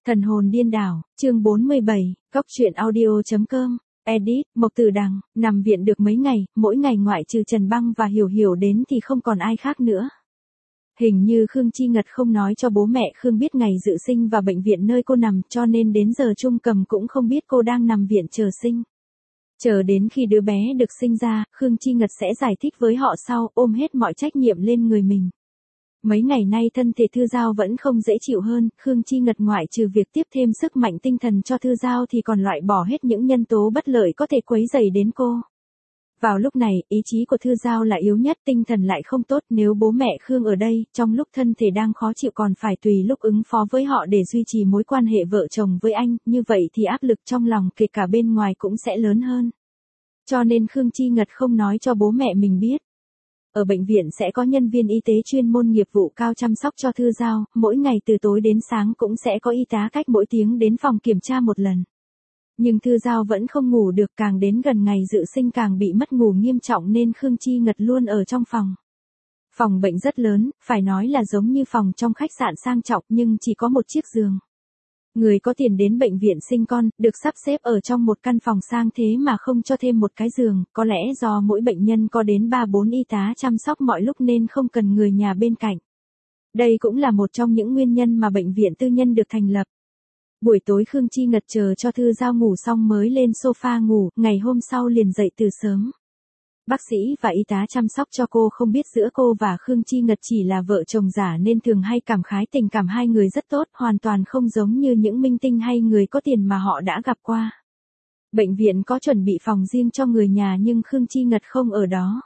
Thần hồn điên đảo, chương 47, góc truyện audio.com, edit, Mộc Tử Đằng, nằm viện được mấy ngày, mỗi ngày ngoại trừ Trần Băng và Hiểu Hiểu đến thì không còn ai khác nữa. Hình như Khương Chi Ngật không nói cho bố mẹ Khương biết ngày dự sinh và bệnh viện nơi cô nằm, cho nên đến giờ Trung Cầm cũng không biết cô đang nằm viện chờ sinh. Chờ đến khi đứa bé được sinh ra, Khương Chi Ngật sẽ giải thích với họ sau, ôm hết mọi trách nhiệm lên người mình. Mấy ngày nay thân thể Thư Giao vẫn không dễ chịu hơn, Khương Chi Ngật ngoại trừ việc tiếp thêm sức mạnh tinh thần cho Thư Giao thì còn loại bỏ hết những nhân tố bất lợi có thể quấy rầy đến cô. Vào lúc này, ý chí của Thư Giao là yếu nhất, tinh thần lại không tốt, nếu bố mẹ Khương ở đây, trong lúc thân thể đang khó chịu còn phải tùy lúc ứng phó với họ để duy trì mối quan hệ vợ chồng với anh, như vậy thì áp lực trong lòng kể cả bên ngoài cũng sẽ lớn hơn. Cho nên Khương Chi Ngật không nói cho bố mẹ mình biết. Ở bệnh viện sẽ có nhân viên y tế chuyên môn nghiệp vụ cao chăm sóc cho Thư Giao, mỗi ngày từ tối đến sáng cũng sẽ có y tá cách mỗi tiếng đến phòng kiểm tra một lần. Nhưng Thư Giao vẫn không ngủ được, càng đến gần ngày dự sinh càng bị mất ngủ nghiêm trọng nên Khương Chi Ngật luôn ở trong phòng. Phòng bệnh rất lớn, phải nói là giống như phòng trong khách sạn sang trọng nhưng chỉ có một chiếc giường. Người có tiền đến bệnh viện sinh con, được sắp xếp ở trong một căn phòng sang thế mà không cho thêm một cái giường, có lẽ do mỗi bệnh nhân có đến 3-4 y tá chăm sóc mọi lúc nên không cần người nhà bên cạnh. Đây cũng là một trong những nguyên nhân mà bệnh viện tư nhân được thành lập. Buổi tối Khương Chi Ngật chờ cho Thư Giao ngủ xong mới lên sofa ngủ, ngày hôm sau liền dậy từ sớm. Bác sĩ và y tá chăm sóc cho cô không biết giữa cô và Khương Chi Ngật chỉ là vợ chồng giả nên thường hay cảm khái tình cảm hai người rất tốt, hoàn toàn không giống như những minh tinh hay người có tiền mà họ đã gặp qua. Bệnh viện có chuẩn bị phòng riêng cho người nhà nhưng Khương Chi Ngật không ở đó.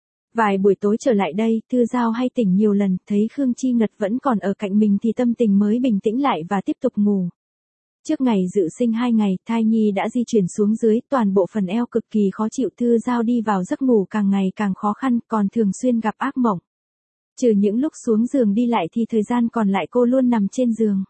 Vài buổi tối trở lại đây, Thư Giao hay tỉnh nhiều lần, thấy Khương Chi Ngật vẫn còn ở cạnh mình thì tâm tình mới bình tĩnh lại và tiếp tục ngủ. Trước ngày dự sinh 2 ngày, thai nhi đã di chuyển xuống dưới, toàn bộ phần eo cực kỳ khó chịu, Thư Giao đi vào giấc ngủ càng ngày càng khó khăn, còn thường xuyên gặp ác mộng. Trừ những lúc xuống giường đi lại thì thời gian còn lại cô luôn nằm trên giường.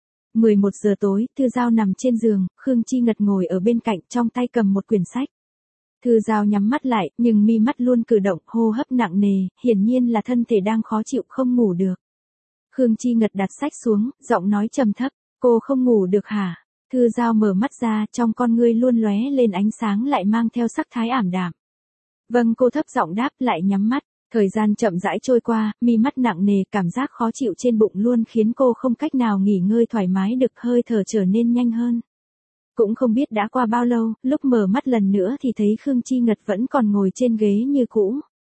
11 giờ tối, Thư Giao nằm trên giường, Khương Chi Ngật ngồi ở bên cạnh, trong tay cầm một quyển sách. Thư Giao nhắm mắt lại, nhưng mi mắt luôn cử động, hô hấp nặng nề, hiển nhiên là thân thể đang khó chịu không ngủ được. Khương Chi Ngật đặt sách xuống, giọng nói trầm thấp. Cô không ngủ được hả? Thư Giao mở mắt ra, trong con ngươi luôn lóe lên ánh sáng lại mang theo sắc thái ảm đạm. Vâng, cô thấp giọng đáp, lại nhắm mắt. Thời gian chậm rãi trôi qua, mi mắt nặng nề, cảm giác khó chịu trên bụng luôn khiến cô không cách nào nghỉ ngơi thoải mái được, hơi thở trở nên nhanh hơn. Cũng không biết đã qua bao lâu, lúc mở mắt lần nữa thì thấy Khương Chi Ngật vẫn còn ngồi trên ghế như cũ.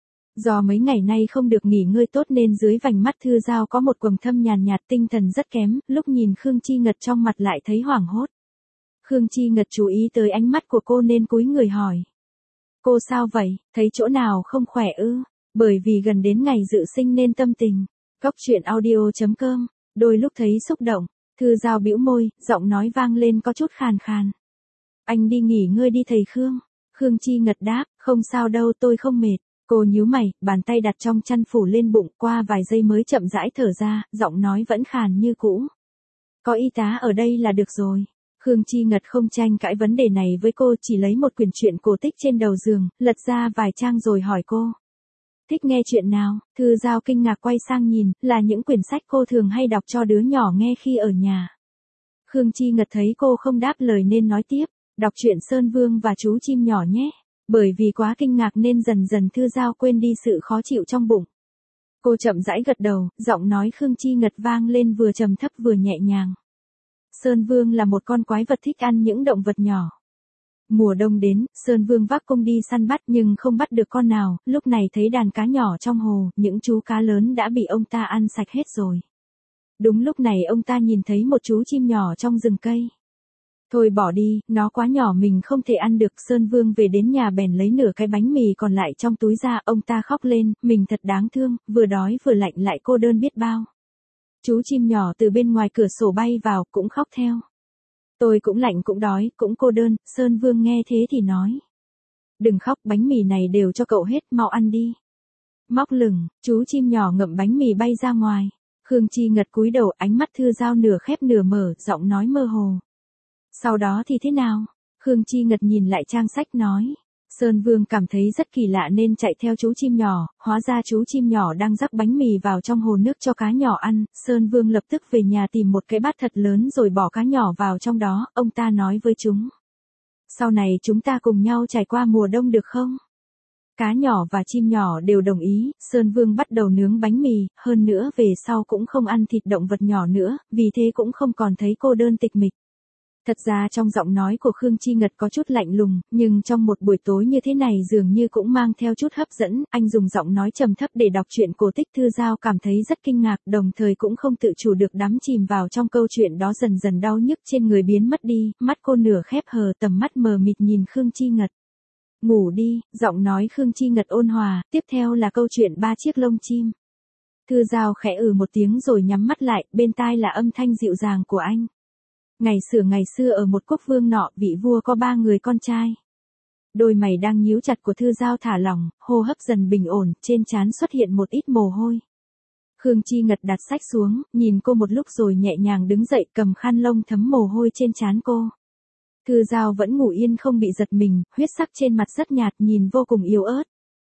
Do mấy ngày nay không được nghỉ ngơi tốt nên dưới vành mắt Thư Giao có một quầng thâm nhàn nhạt, tinh thần rất kém, lúc nhìn Khương Chi Ngật trong mặt lại thấy hoảng hốt. Khương Chi Ngật chú ý tới ánh mắt của cô nên cúi người hỏi. Cô sao vậy, thấy chỗ nào không khỏe ư? Bởi vì gần đến ngày dự sinh nên tâm tình. Góc truyện audio.com, đôi lúc thấy xúc động, Thư Giao bĩu môi, giọng nói vang lên có chút khàn khàn. Anh đi nghỉ ngơi đi thầy Khương. Khương Chi Ngật đáp, không sao đâu, tôi không mệt. Cô nhíu mày, bàn tay đặt trong chăn phủ lên bụng, qua vài giây mới chậm rãi thở ra, giọng nói vẫn khàn như cũ. Có y tá ở đây là được rồi. Khương Chi Ngật không tranh cãi vấn đề này với cô, chỉ lấy một quyển truyện cổ tích trên đầu giường, lật ra vài trang rồi hỏi cô. Thích nghe chuyện nào? Thư Giao kinh ngạc quay sang nhìn, là những quyển sách cô thường hay đọc cho đứa nhỏ nghe khi ở nhà. Khương Chi Ngật thấy cô không đáp lời nên nói tiếp, đọc truyện Sơn Vương và chú chim nhỏ nhé. Bởi vì quá kinh ngạc nên dần dần Thư Giao quên đi sự khó chịu trong bụng. Cô chậm rãi gật đầu, giọng nói Khương Chi Ngật vang lên vừa trầm thấp vừa nhẹ nhàng. Sơn Vương là một con quái vật thích ăn những động vật nhỏ. Mùa đông đến, Sơn Vương vác cung đi săn bắt nhưng không bắt được con nào, lúc này thấy đàn cá nhỏ trong hồ, những chú cá lớn đã bị ông ta ăn sạch hết rồi. Đúng lúc này ông ta nhìn thấy một chú chim nhỏ trong rừng cây. Thôi bỏ đi, nó quá nhỏ mình không thể ăn được. Sơn Vương về đến nhà bèn lấy nửa cái bánh mì còn lại trong túi ra, ông ta khóc lên, mình thật đáng thương, vừa đói vừa lạnh lại cô đơn biết bao. Chú chim nhỏ từ bên ngoài cửa sổ bay vào, cũng khóc theo. Tôi cũng lạnh cũng đói, cũng cô đơn. Sơn Vương nghe thế thì nói. Đừng khóc, bánh mì này đều cho cậu hết, mau ăn đi. Móc lửng, chú chim nhỏ ngậm bánh mì bay ra ngoài. Khương Chi Ngật cúi đầu, ánh mắt Thư Giao nửa khép nửa mở, giọng nói mơ hồ. Sau đó thì thế nào? Khương Chi Ngật nhìn lại trang sách nói. Sơn Vương cảm thấy rất kỳ lạ nên chạy theo chú chim nhỏ, hóa ra chú chim nhỏ đang rắc bánh mì vào trong hồ nước cho cá nhỏ ăn. Sơn Vương lập tức về nhà tìm một cái bát thật lớn rồi bỏ cá nhỏ vào trong đó, ông ta nói với chúng. Sau này chúng ta cùng nhau trải qua mùa đông được không? Cá nhỏ và chim nhỏ đều đồng ý, Sơn Vương bắt đầu nướng bánh mì, hơn nữa về sau cũng không ăn thịt động vật nhỏ nữa, vì thế cũng không còn thấy cô đơn tịch mịch. Thật ra trong giọng nói của Khương Chi Ngật có chút lạnh lùng, nhưng trong một buổi tối như thế này dường như cũng mang theo chút hấp dẫn, anh dùng giọng nói trầm thấp để đọc truyện cổ tích. Thư Giao cảm thấy rất kinh ngạc, đồng thời cũng không tự chủ được đắm chìm vào trong câu chuyện đó, dần dần đau nhức trên người biến mất đi, mắt cô nửa khép hờ, tầm mắt mờ mịt nhìn Khương Chi Ngật. Ngủ đi, giọng nói Khương Chi Ngật ôn hòa, tiếp theo là câu chuyện 3 chiếc lông chim. Thư Giao khẽ một tiếng rồi nhắm mắt lại, bên tai là âm thanh dịu dàng của anh. Ngày xưa ở một quốc vương nọ, vị vua có 3 người con trai. Đôi mày đang nhíu chặt của Thư Giao thả lỏng, hô hấp dần bình ổn, trên trán xuất hiện một ít mồ hôi. Khương Chi Ngật đặt sách xuống, nhìn cô một lúc rồi nhẹ nhàng đứng dậy, cầm khăn lông thấm mồ hôi trên trán cô. Thư Giao vẫn ngủ yên không bị giật mình, huyết sắc trên mặt rất nhạt, nhìn vô cùng yếu ớt.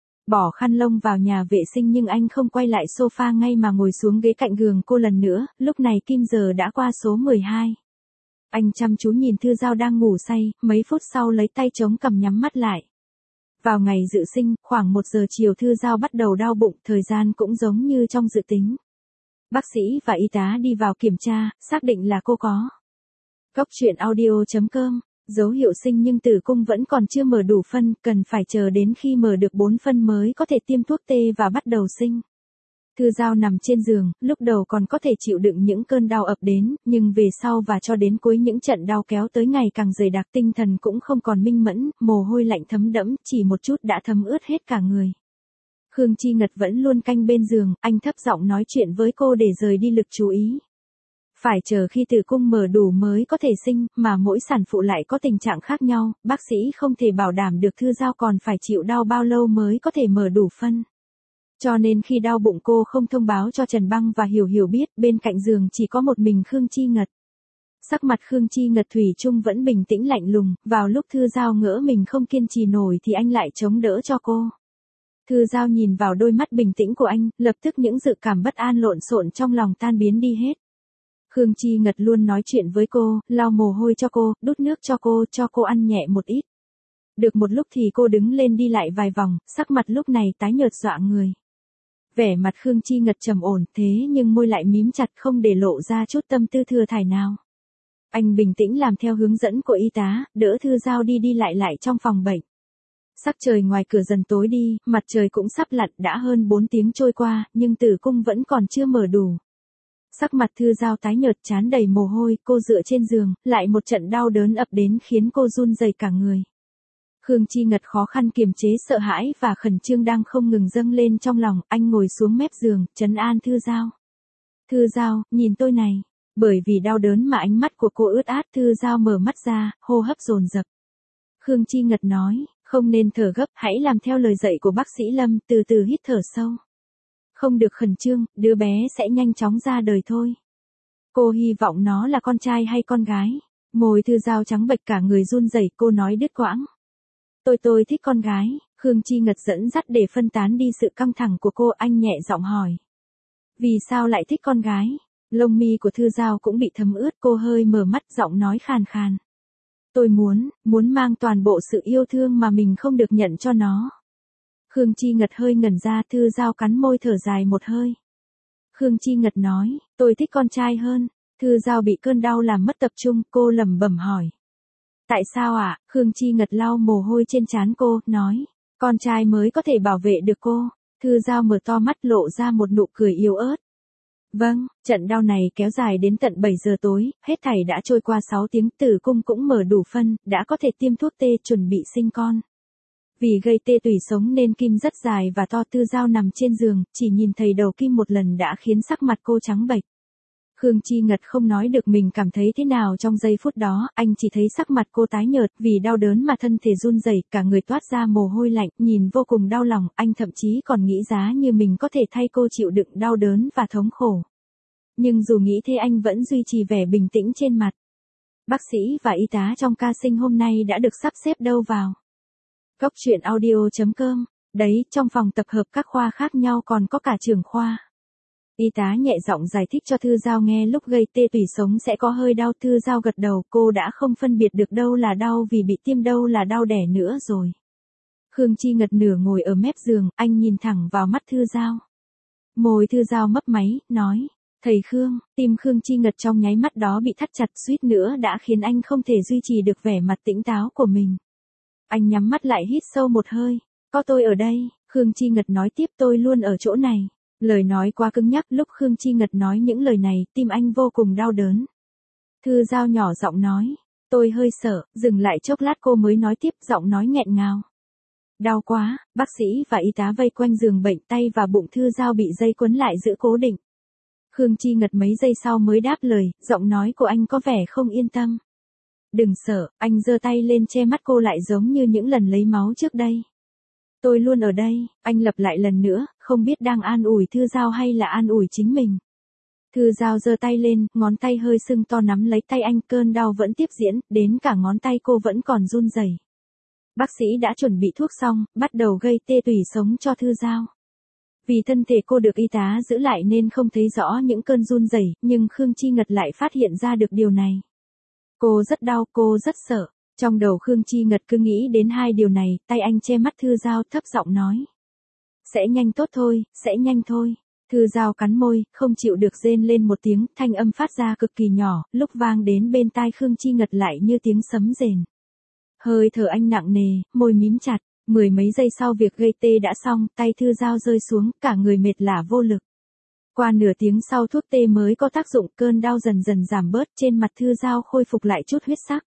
Bỏ khăn lông vào nhà vệ sinh nhưng anh không quay lại sofa ngay mà ngồi xuống ghế cạnh giường cô lần nữa, lúc này kim giờ đã qua số 12. Anh chăm chú nhìn Thư Giao đang ngủ say, mấy phút sau lấy tay chống cằm nhắm mắt lại. Vào ngày dự sinh, khoảng 1 giờ chiều Thư Giao bắt đầu đau bụng, thời gian cũng giống như trong dự tính. Bác sĩ và y tá đi vào kiểm tra, xác định là cô có. Cốc truyện audio.com, dấu hiệu sinh nhưng tử cung vẫn còn chưa mở đủ phân, cần phải chờ đến khi mở được 4 phân mới có thể tiêm thuốc tê và bắt đầu sinh. Thư Giao nằm trên giường, lúc đầu còn có thể chịu đựng những cơn đau ập đến, nhưng về sau và cho đến cuối những trận đau kéo tới ngày càng dày đặc, tinh thần cũng không còn minh mẫn, mồ hôi lạnh thấm đẫm, chỉ một chút đã thấm ướt hết cả người. Khương Chi Ngật vẫn luôn canh bên giường, anh thấp giọng nói chuyện với cô để rời đi lực chú ý. Phải chờ khi tử cung mở đủ mới có thể sinh, mà mỗi sản phụ lại có tình trạng khác nhau, bác sĩ không thể bảo đảm được Thư Giao còn phải chịu đau bao lâu mới có thể mở đủ phân. Cho nên khi đau bụng cô không thông báo cho Trần Băng và Hiểu Hiểu biết, bên cạnh giường chỉ có một mình Khương Chi Ngật. Sắc mặt Khương Chi Ngật thủy chung vẫn bình tĩnh lạnh lùng, vào lúc Thư Giao ngỡ mình không kiên trì nổi thì anh lại chống đỡ cho cô. Thư Giao nhìn vào đôi mắt bình tĩnh của anh, lập tức những dự cảm bất an lộn xộn trong lòng tan biến đi hết. Khương Chi Ngật luôn nói chuyện với cô, lau mồ hôi cho cô, đút nước cho cô ăn nhẹ một ít. Được một lúc thì cô đứng lên đi lại vài vòng, sắc mặt lúc này tái nhợt dọa người. Vẻ mặt Khương Chi Ngật trầm ổn, thế nhưng môi lại mím chặt không để lộ ra chút tâm tư thừa thải nào. Anh bình tĩnh làm theo hướng dẫn của y tá, đỡ Thư Giao đi lại trong phòng bệnh. Sắc trời ngoài cửa dần tối đi, mặt trời cũng sắp lặn, đã hơn 4 tiếng trôi qua, nhưng tử cung vẫn còn chưa mở đủ. Sắc mặt Thư Giao tái nhợt, trán đầy mồ hôi, cô dựa trên giường, lại một trận đau đớn ập đến khiến cô run rẩy cả người. Khương Chi Ngật khó khăn kiềm chế sợ hãi và khẩn trương đang không ngừng dâng lên trong lòng, anh ngồi xuống mép giường, trấn an Thư Giao. Thư Giao, nhìn tôi này. Bởi vì đau đớn mà ánh mắt của cô ướt át, Thư Giao mở mắt ra, hô hấp dồn dập. Khương Chi Ngật nói, không nên thở gấp, hãy làm theo lời dạy của bác sĩ Lâm, từ từ hít thở sâu. Không được khẩn trương, đứa bé sẽ nhanh chóng ra đời thôi. Cô hy vọng nó là con trai hay con gái. Môi Thư Giao trắng bệch cả người run rẩy, cô nói đứt quãng. Tôi thích con gái. Khương Chi Ngật dẫn dắt để phân tán đi sự căng thẳng của cô, anh nhẹ giọng hỏi. Vì sao lại thích con gái? Lông mi của Thư Giao cũng bị thấm ướt, cô hơi mở mắt, giọng nói khàn khàn. Tôi muốn mang toàn bộ sự yêu thương mà mình không được nhận cho nó. Khương Chi Ngật hơi ngẩn ra, Thư Giao cắn môi thở dài một hơi. Khương Chi Ngật nói, tôi thích con trai hơn. Thư Giao bị cơn đau làm mất tập trung, cô lẩm bẩm hỏi. Tại sao ạ? Khương Chi Ngật lau mồ hôi trên trán cô, nói, con trai mới có thể bảo vệ được cô. Thư Giao mở to mắt lộ ra một nụ cười yếu ớt. Vâng, trận đau này kéo dài đến tận 7 giờ tối, hết thảy đã trôi qua 6 tiếng, tử cung cũng mở đủ phân, đã có thể tiêm thuốc tê chuẩn bị sinh con. Vì gây tê tủy sống nên kim rất dài và to. Thư Giao nằm trên giường, chỉ nhìn thấy đầu kim một lần đã khiến sắc mặt cô trắng bệch. Khương Chi Ngật không nói được mình cảm thấy thế nào trong giây phút đó, anh chỉ thấy sắc mặt cô tái nhợt, vì đau đớn mà thân thể run rẩy, cả người toát ra mồ hôi lạnh, nhìn vô cùng đau lòng, anh thậm chí còn nghĩ giá như mình có thể thay cô chịu đựng đau đớn và thống khổ. Nhưng dù nghĩ thế anh vẫn duy trì vẻ bình tĩnh trên mặt. Bác sĩ và y tá trong ca sinh hôm nay đã được sắp xếp đâu vào. Cốc truyện audio.com. Đấy, trong phòng tập hợp các khoa khác nhau còn có cả trưởng khoa. Y tá nhẹ giọng giải thích cho Thư Giao nghe lúc gây tê tủy sống sẽ có hơi đau. Thư Giao gật đầu, cô đã không phân biệt được đâu là đau vì bị tiêm đâu là đau đẻ nữa rồi. Khương Chi Ngật nửa ngồi ở mép giường, anh nhìn thẳng vào mắt Thư Giao. Môi Thư Giao mấp máy, nói, thầy Khương, tim Khương Chi Ngật trong nháy mắt đó bị thắt chặt suýt nữa đã khiến anh không thể duy trì được vẻ mặt tỉnh táo của mình. Anh nhắm mắt lại hít sâu một hơi, có tôi ở đây, Khương Chi Ngật nói tiếp, tôi luôn ở chỗ này. Lời nói quá cứng nhắc, lúc Khương Chi Ngật nói những lời này, tim anh vô cùng đau đớn. Thư Giao nhỏ giọng nói, tôi hơi sợ, dừng lại chốc lát cô mới nói tiếp, giọng nói nghẹn ngào. Đau quá, bác sĩ và y tá vây quanh giường bệnh, tay và bụng Thư Giao bị dây quấn lại giữ cố định. Khương Chi Ngật mấy giây sau mới đáp lời, giọng nói của anh có vẻ không yên tâm. Đừng sợ, anh giơ tay lên che mắt cô lại giống như những lần lấy máu trước đây. Tôi luôn ở đây, anh lặp lại lần nữa, không biết đang an ủi Thư Giao hay là an ủi chính mình. Thư Giao giơ tay lên, ngón tay hơi sưng to nắm lấy tay anh, cơn đau vẫn tiếp diễn, đến cả ngón tay cô vẫn còn run rẩy. Bác sĩ đã chuẩn bị thuốc xong, bắt đầu gây tê tủy sống cho Thư Giao. Vì thân thể cô được y tá giữ lại nên không thấy rõ những cơn run rẩy, nhưng Khương Chi Ngật lại phát hiện ra được điều này. Cô rất đau, cô rất sợ. Trong đầu Khương Chi Ngật cứ nghĩ đến hai điều này, tay anh che mắt Thư Giao thấp giọng nói. Sẽ nhanh tốt thôi, sẽ nhanh thôi. Thư Giao cắn môi, không chịu được rên lên một tiếng, thanh âm phát ra cực kỳ nhỏ, lúc vang đến bên tai Khương Chi Ngật lại như tiếng sấm rền. Hơi thở anh nặng nề, môi mím chặt, mười mấy giây sau việc gây tê đã xong, tay Thư Giao rơi xuống, cả người mệt lả vô lực. Qua nửa tiếng sau thuốc tê mới có tác dụng, cơn đau dần dần giảm bớt, trên mặt Thư Giao khôi phục lại chút huyết sắc.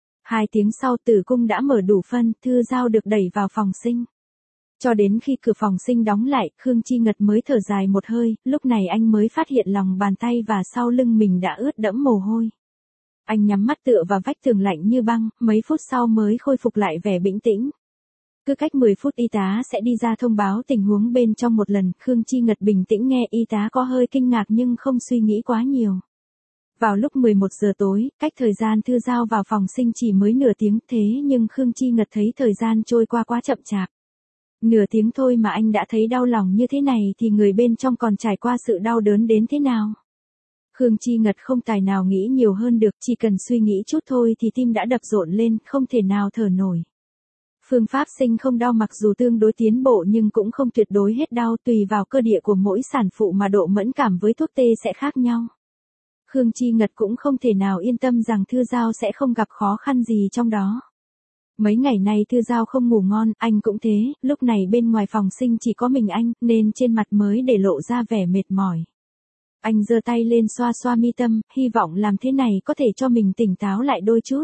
2 tiếng sau tử cung đã mở đủ phân, Thư Giao được đẩy vào phòng sinh. Cho đến khi cửa phòng sinh đóng lại, Khương Chi Ngật mới thở dài một hơi, lúc này anh mới phát hiện lòng bàn tay và sau lưng mình đã ướt đẫm mồ hôi. Anh nhắm mắt tựa vào vách tường lạnh như băng, mấy phút sau mới khôi phục lại vẻ bình tĩnh. Cứ cách 10 phút y tá sẽ đi ra thông báo tình huống bên trong một lần, Khương Chi Ngật bình tĩnh nghe, y tá có hơi kinh ngạc nhưng không suy nghĩ quá nhiều. Vào lúc 11 giờ tối, cách thời gian Thư Giao vào phòng sinh chỉ mới nửa tiếng, thế nhưng Khương Chi Ngật thấy thời gian trôi qua quá chậm chạp. Nửa tiếng thôi mà anh đã thấy đau lòng như thế này thì người bên trong còn trải qua sự đau đớn đến thế nào? Khương Chi Ngật không tài nào nghĩ nhiều hơn được, chỉ cần suy nghĩ chút thôi thì tim đã đập rộn lên, không thể nào thở nổi. Phương pháp sinh không đau mặc dù tương đối tiến bộ nhưng cũng không tuyệt đối hết đau, tùy vào cơ địa của mỗi sản phụ mà độ mẫn cảm với thuốc tê sẽ khác nhau. Khương Chi Ngật cũng không thể nào yên tâm rằng Thư Giao sẽ không gặp khó khăn gì trong đó. Mấy ngày nay Thư Giao không ngủ ngon, anh cũng thế, lúc này bên ngoài phòng sinh chỉ có mình anh, nên trên mặt mới để lộ ra vẻ mệt mỏi. Anh giơ tay lên xoa xoa mi tâm, hy vọng làm thế này có thể cho mình tỉnh táo lại đôi chút.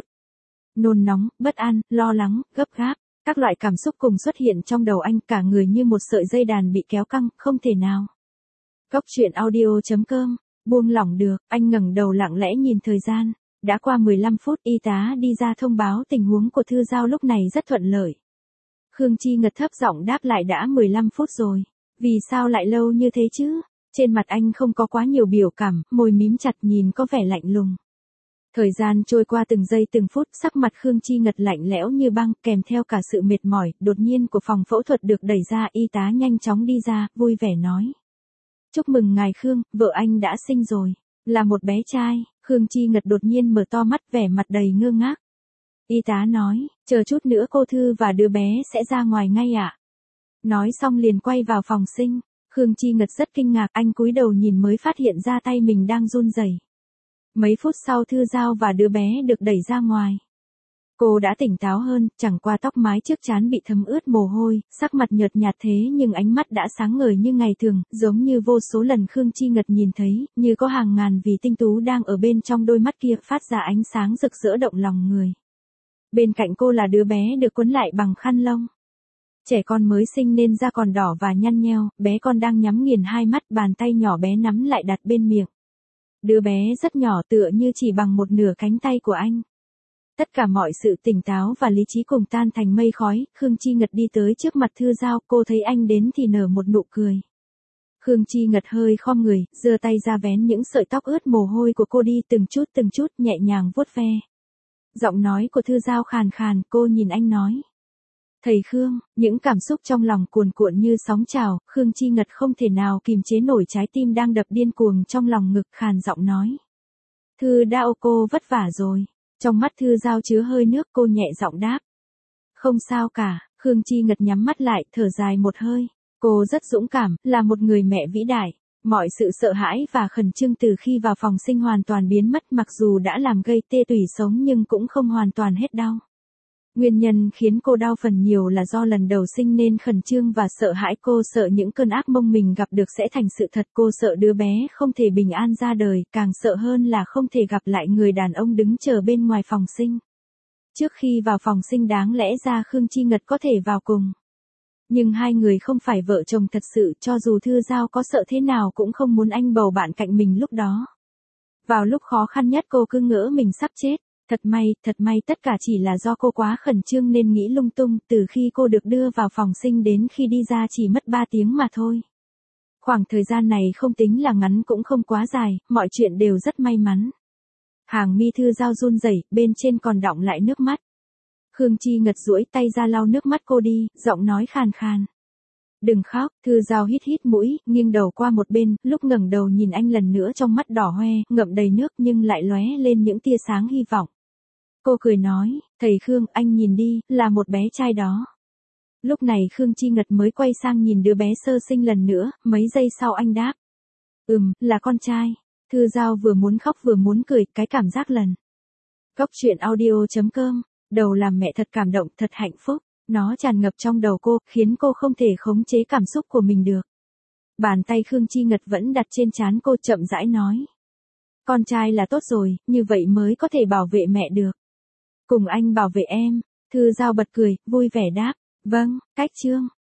Nôn nóng, bất an, lo lắng, gấp gáp, các loại cảm xúc cùng xuất hiện trong đầu anh, cả người như một sợi dây đàn bị kéo căng, không thể nào. Cốc truyện audio.com. Buông lỏng được, anh ngẩng đầu lặng lẽ nhìn thời gian. Đã qua 15 phút, y tá đi ra thông báo tình huống của Thư Giao lúc này rất thuận lợi. Khương Chi Ngật thấp giọng đáp lại, đã 15 phút rồi. Vì sao lại lâu như thế chứ? Trên mặt anh không có quá nhiều biểu cảm, môi mím chặt nhìn có vẻ lạnh lùng. Thời gian trôi qua từng giây từng phút, sắc mặt Khương Chi Ngật lạnh lẽo như băng, kèm theo cả sự mệt mỏi, đột nhiên của phòng phẫu thuật được đẩy ra, y tá nhanh chóng đi ra, vui vẻ nói. Chúc mừng ngài Khương, vợ anh đã sinh rồi. Là một bé trai. Khương Chi Ngật đột nhiên mở to mắt, vẻ mặt đầy ngơ ngác. Y tá nói, chờ chút nữa cô Thư và đứa bé sẽ ra ngoài ngay ạ. Nói xong liền quay vào phòng sinh. Khương Chi Ngật rất kinh ngạc, anh cúi đầu nhìn mới phát hiện ra tay mình đang run rẩy. Mấy phút sau Thư Giao và đứa bé được đẩy ra ngoài. Cô đã tỉnh táo hơn, chẳng qua tóc mái trước trán bị thấm ướt mồ hôi, sắc mặt nhợt nhạt thế nhưng ánh mắt đã sáng ngời như ngày thường, giống như vô số lần Khương Chi Ngật nhìn thấy, như có hàng ngàn vì tinh tú đang ở bên trong đôi mắt kia phát ra ánh sáng rực rỡ động lòng người. Bên cạnh cô là đứa bé được quấn lại bằng khăn lông. Trẻ con mới sinh nên da còn đỏ và nhăn nheo, bé con đang nhắm nghiền hai mắt, bàn tay nhỏ bé nắm lại đặt bên miệng. Đứa bé rất nhỏ tựa như chỉ bằng một nửa cánh tay của anh. Tất cả mọi sự tỉnh táo và lý trí cùng tan thành mây khói, Khương Chi Ngật đi tới trước mặt Thư Giao, cô thấy anh đến thì nở một nụ cười. Khương Chi Ngật hơi khom người, giơ tay ra vén những sợi tóc ướt mồ hôi của cô đi từng chút, nhẹ nhàng vuốt ve. Giọng nói của Thư Giao khàn khàn, cô nhìn anh nói. Thầy Khương, những cảm xúc trong lòng cuồn cuộn như sóng trào, Khương Chi Ngật không thể nào kìm chế nổi trái tim đang đập điên cuồng trong lòng ngực, khàn giọng nói. Thư Đao, cô vất vả rồi. Trong mắt Thư Giao chứa hơi nước, cô nhẹ giọng đáp. Không sao cả. Khương Chi Ngật nhắm mắt lại, thở dài một hơi. Cô rất dũng cảm, là một người mẹ vĩ đại. Mọi sự sợ hãi và khẩn trương từ khi vào phòng sinh hoàn toàn biến mất, mặc dù đã làm gây tê tủy sống nhưng cũng không hoàn toàn hết đau. Nguyên nhân khiến cô đau phần nhiều là do lần đầu sinh nên khẩn trương và sợ hãi, cô sợ những cơn ác mộng mình gặp được sẽ thành sự thật, cô sợ đứa bé không thể bình an ra đời, càng sợ hơn là không thể gặp lại người đàn ông đứng chờ bên ngoài phòng sinh. Trước khi vào phòng sinh đáng lẽ ra Khương Chi Ngật có thể vào cùng. Nhưng hai người không phải vợ chồng thật sự, cho dù Thư Giao có sợ thế nào cũng không muốn anh bầu bạn cạnh mình lúc đó. Vào lúc khó khăn nhất cô cứ ngỡ mình sắp chết. Thật may tất cả chỉ là do cô quá khẩn trương nên nghĩ lung tung, từ khi cô được đưa vào phòng sinh đến khi đi ra chỉ mất 3 tiếng mà thôi. Khoảng thời gian này không tính là ngắn cũng không quá dài, mọi chuyện đều rất may mắn. Hàng mi Thư Giao run rẩy, bên trên còn đọng lại nước mắt. Khương Chi Ngật duỗi tay ra lau nước mắt cô đi, giọng nói khàn khàn. Đừng khóc. Thư Giao hít hít mũi, nghiêng đầu qua một bên, lúc ngẩng đầu nhìn anh lần nữa trong mắt đỏ hoe, ngậm đầy nước nhưng lại lóe lên những tia sáng hy vọng. Cô cười nói, thầy Khương, anh nhìn đi, là một bé trai đó. Lúc này Khương Chi Ngật mới quay sang nhìn đứa bé sơ sinh lần nữa, mấy giây sau anh đáp. Là con trai. Thư Giao vừa muốn khóc vừa muốn cười, cái cảm giác lần. Góc truyện audio.com, đầu làm mẹ thật cảm động, thật hạnh phúc. Nó tràn ngập trong đầu cô, khiến cô không thể khống chế cảm xúc của mình được. Bàn tay Khương Chi Ngật vẫn đặt trên trán cô, chậm rãi nói. Con trai là tốt rồi, như vậy mới có thể bảo vệ mẹ được. Cùng anh bảo vệ em. Thư Giao bật cười, vui vẻ đáp. Vâng, cách chương.